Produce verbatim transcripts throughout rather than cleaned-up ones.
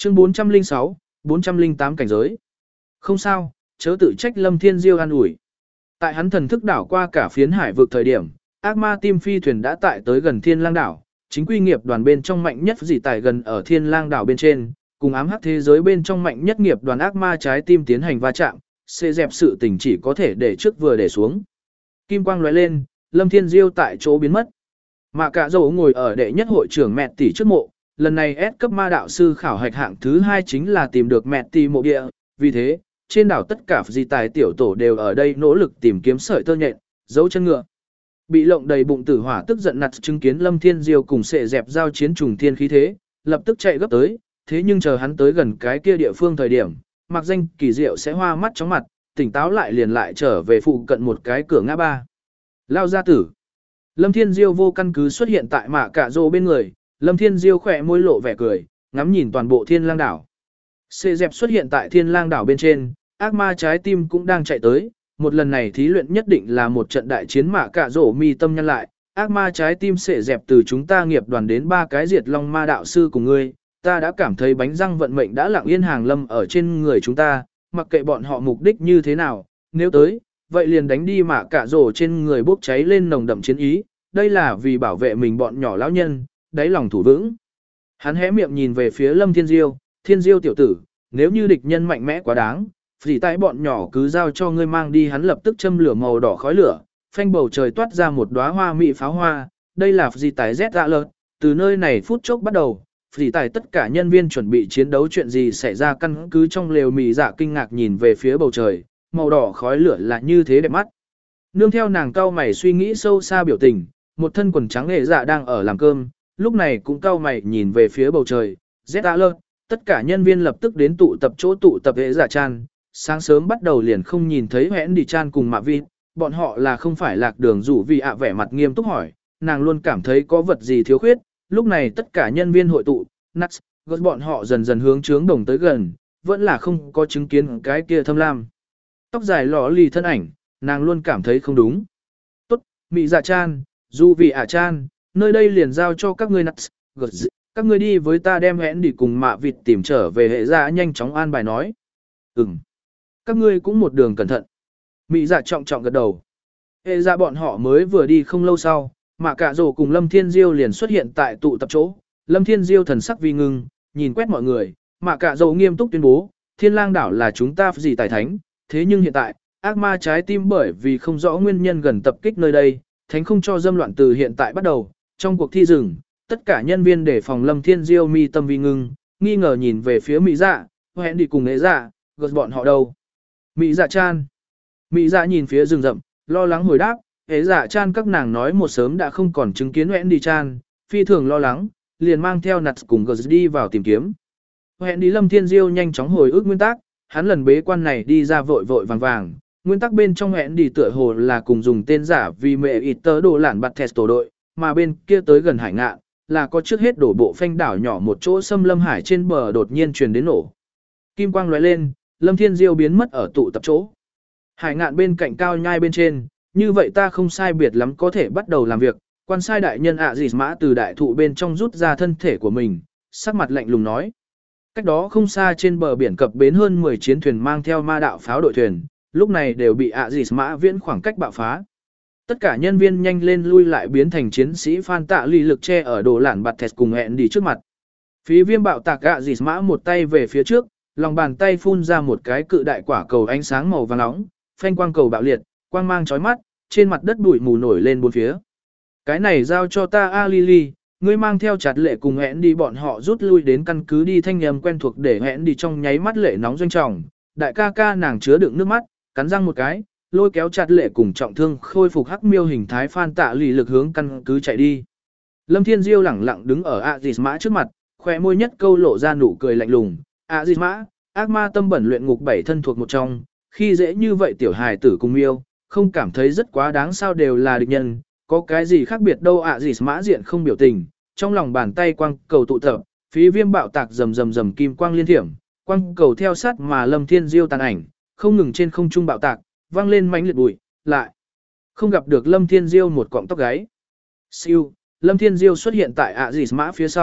Chương bốn trăm lẻ sáu, bốn trăm lẻ tám cảnh giới. Không sao, chớ tự trách Lâm Thiên Diêu an ủi. Tại hắn thần thức đảo qua cả phiến hải vực thời điểm, ác ma tim phi thuyền đã tại tới gần Thiên Lang đảo, chính quy nghiệp đoàn bên trong mạnh nhất dị tài gần ở Thiên Lang đảo bên trên, cùng ám hắc thế giới bên trong mạnh nhất nghiệp đoàn ác ma trái tim tiến hành va chạm, sẽ dẹp sự tình chỉ có thể để trước vừa để xuống. Kim quang lóe lên, Lâm Thiên Diêu tại chỗ biến mất. Mạ Cạ Dầu ngồi ở đệ nhất hội trưởng mẹ tỷ trước mộ, lần này S cấp ma đạo sư khảo hạch hạng thứ hai chính là tìm được mẹ tỷ mộ địa, vì thế, trên đảo tất cả dị tài tiểu tổ đều ở đây nỗ lực tìm kiếm sợi tơ nhện, dấu chân ngựa. Bị lộng đầy bụng tử hỏa tức giận nặt chứng kiến Lâm Thiên Diêu cùng sệ dẹp giao chiến trùng thiên khí thế, lập tức chạy gấp tới, thế nhưng chờ hắn tới gần cái kia địa phương thời điểm, mặc danh kỳ diệu sẽ hoa mắt chóng mặt, tỉnh táo lại liền lại trở về phụ cận một cái cửa ngã ba. Lao gia tử. Lâm Thiên Diêu vô căn cứ xuất hiện tại Mạ Cạ Dỗ bên người, Lâm Thiên Diêu khỏe môi lộ vẻ cười, ngắm nhìn toàn bộ Thiên Lang đảo. Sệ dẹp xuất hiện tại Thiên Lang đảo bên trên, ác ma trái tim cũng đang chạy tới, một lần này thí luyện nhất định là một trận đại chiến. Mạ Cạ Dỗ mi tâm nhân lại, ác ma trái tim sệ dẹp từ chúng ta nghiệp đoàn đến ba cái diệt long ma đạo sư cùng ngươi, ta đã cảm thấy bánh răng vận mệnh đã lặng yên hàng lâm ở trên người chúng ta, mặc kệ bọn họ mục đích như thế nào, nếu tới, vậy liền đánh đi. Mạ Cạ Dỗ trên người bốc cháy lên nồng đậm chiến ý, đây là vì bảo vệ mình bọn nhỏ lão nhân, đáy lòng thủ vững. Hắn hé miệng nhìn về phía Lâm Thiên Diêu, Thiên Diêu tiểu tử, nếu như địch nhân mạnh mẽ quá đáng, vì tại bọn nhỏ cứ giao cho ngươi mang đi. Hắn lập tức châm lửa màu đỏ khói lửa, phanh bầu trời toát ra một đóa hoa mỹ pháo hoa, đây là gì tài Z dạ lợt, từ nơi này phút chốc bắt đầu, vì tại tất cả nhân viên chuẩn bị chiến đấu chuyện gì xảy ra căn cứ trong lều mì dạ kinh ngạc nhìn về phía bầu trời, màu đỏ khói lửa là như thế đẹp mắt. Nương theo nàng cau mày suy nghĩ sâu xa biểu tình, một thân quần trắng nghệ dạ đang ở làm cơm, lúc này cũng cau mày nhìn về phía bầu trời, Z alert, tất cả nhân viên lập tức đến tụ tập chỗ tụ tập hệ dạ chan, sáng sớm bắt đầu liền không nhìn thấy hẹn đi chan cùng mạ vi, bọn họ là không phải lạc đường rủ vì ạ vẻ mặt nghiêm túc hỏi, nàng luôn cảm thấy có vật gì thiếu khuyết, lúc này tất cả nhân viên hội tụ, nuts, gớt bọn họ dần dần hướng trướng đồng tới gần, vẫn là không có chứng kiến cái kia thâm lam. Tóc dài lò lì thân ảnh, nàng luôn cảm thấy không đúng. Tốt, mị dạ chan, dù vì ạ chan, nơi đây liền giao cho các ngươi nuts, gớt, các ngươi đi với ta đem hẹn đi cùng mạ vịt tìm trở về hệ dạ nhanh chóng an bài nói. Ừm, các ngươi cũng một đường cẩn thận. Mị dạ trọng trọng gật đầu. Hệ dạ bọn họ mới vừa đi không lâu sau, Mạ Cạ Dỗ cùng Lâm Thiên Diêu liền xuất hiện tại tụ tập chỗ. Lâm Thiên Diêu thần sắc vi ngưng, nhìn quét mọi người, Mạ Cạ Dỗ nghiêm túc tuyên bố, Thiên Lang đảo là chúng ta gì tài thánh, thế nhưng hiện tại, ác ma trái tim bởi vì không rõ nguyên nhân gần tập kích nơi đây, thánh không cho dâm loạn từ hiện tại bắt đầu, trong cuộc thi rừng, tất cả nhân viên để phòng Lâm Thiên Diêu mi tâm vi ngưng, nghi ngờ nhìn về phía Mỹ Dạ, hẹn đi cùng nghệ dạ, gật bọn họ đâu. Mỹ Dạ chan. Mỹ Dạ nhìn phía rừng rậm, lo lắng hồi đáp, hệ dạ chan các nàng nói một sớm đã không còn chứng kiến hẹn đi chan, phi thường lo lắng, liền mang theo nặt cùng gật đi vào tìm kiếm. Hẹn đi Lâm Thiên Diêu nhanh chóng hồi ức nguyên tắc, hắn lần bế quan này đi ra vội vội vàng vàng, nguyên tắc bên trong hẹn đi tựa hồ là cùng dùng tên giả vì mẹ ít tớ đồ lản bạt thẹt tổ đội, mà bên kia tới gần hải ngạn, là có trước hết đổ bộ phanh đảo nhỏ một chỗ xâm lâm hải trên bờ đột nhiên truyền đến nổ. Kim quang lóe lên, Lâm Thiên Diêu biến mất ở tụ tập chỗ. Hải ngạn bên cạnh cao nhai bên trên, như vậy ta không sai biệt lắm có thể bắt đầu làm việc. Quan sai đại nhân ạ dịt mã từ đại thụ bên trong rút ra thân thể của mình, sắc mặt lạnh lùng nói. Cách đó không xa trên bờ biển cập bến hơn mười chiến thuyền mang theo ma đạo pháo đội thuyền, lúc này đều bị ạ dịt mã viễn khoảng cách bạo phá. Tất cả nhân viên nhanh lên lui lại biến thành chiến sĩ phan tạ ly lực che ở đồ lản bạt thẹt cùng hẹn đi trước mặt. Phí viêm bạo tạc ạ dịt mã một tay về phía trước, lòng bàn tay phun ra một cái cự đại quả cầu ánh sáng màu vàng nóng, phanh quang cầu bạo liệt, quang mang chói mắt, trên mặt đất bụi mù nổi lên bốn phía. Cái này giao cho ta a Lily, ngươi mang theo chặt lệ cùng hẹn đi bọn họ rút lui đến căn cứ đi. Thanh âm quen thuộc để hẹn đi trong nháy mắt lệ nóng doanh trọng, đại ca ca nàng chứa đựng nước mắt, cắn răng một cái, lôi kéo chặt lệ cùng trọng thương khôi phục hắc miêu hình thái phan tạ lì lực hướng căn cứ chạy đi. Lâm Thiên Diêu lẳng lặng đứng ở ạ dịt mã trước mặt, khóe môi nhất câu lộ ra nụ cười lạnh lùng. ạ dịt mã, ác ma tâm bẩn luyện ngục bảy thân thuộc một trong, khi dễ như vậy tiểu hài tử cùng miêu, không cảm thấy rất quá đáng sao, đều là địch nhân, có cái gì khác biệt đâu. ạ dịt mã diện không biểu tình, trong lòng bàn tay quang cầu tụ tập, phí viêm bạo tạc rầm rầm rầm kim quang liên thiểm, quang cầu theo sát mà Lâm Thiên Diêu tàn ảnh, không ngừng trên không trung bạo tạc, vang lên mãnh liệt bụi, lại không gặp được Lâm Thiên Diêu một cọng tóc gáy. Siêu, Lâm Thiên Diêu xuất hiện tại ạ dịt mã phía sau,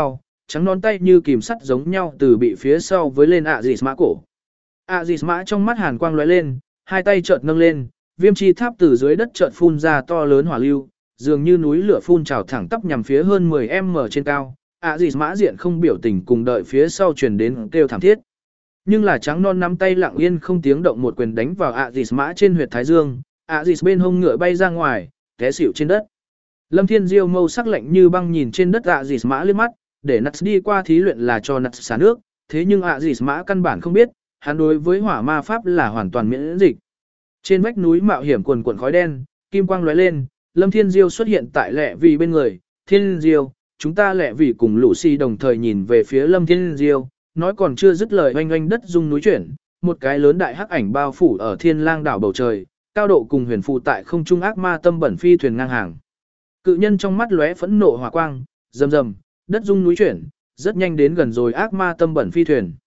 trắng non tay như kìm sắt giống nhau từ bị phía sau với lên ạ dịt mã cổ. ạ dịt mã trong mắt hàn quang lóe lên, hai tay chợt nâng lên, viêm chi tháp từ dưới đất chợt phun ra to lớn hỏa lưu, dường như núi lửa phun trào thẳng tắp nhằm phía hơn mười mét trên cao. ạ dịt mã diện không biểu tình cùng đợi phía sau truyền đến kêu thảm thiết. Nhưng là trắng non nắm tay lặng yên không tiếng động một quyền đánh vào ạ dịt mã trên huyệt thái dương, ạ dịt bên hông ngựa bay ra ngoài, té xỉu trên đất. Lâm Thiên Diêu mâu sắc lạnh như băng nhìn trên đất ạ dịt mã liếc mắt, để Nuts đi qua thí luyện là cho Nuts xả nước, thế nhưng ạ dịt mã căn bản không biết, hắn đối với hỏa ma pháp là hoàn toàn miễn dịch. Trên vách núi mạo hiểm quần quần khói đen, kim quang lóe lên, Lâm Thiên Diêu xuất hiện tại Lệ Vì bên người, "Thiên Diêu, chúng ta Lệ Vì cùng Lucy đồng thời nhìn về phía Lâm Thiên Diêu." Nói còn chưa dứt lời oanh oanh đất rung núi chuyển, một cái lớn đại hắc ảnh bao phủ ở Thiên Lang đảo bầu trời, cao độ cùng huyền phù tại không trung ác ma tâm bẩn phi thuyền ngang hàng. Cự nhân trong mắt lóe phẫn nộ hỏa quang, rầm rầm, đất rung núi chuyển, rất nhanh đến gần rồi ác ma tâm bẩn phi thuyền.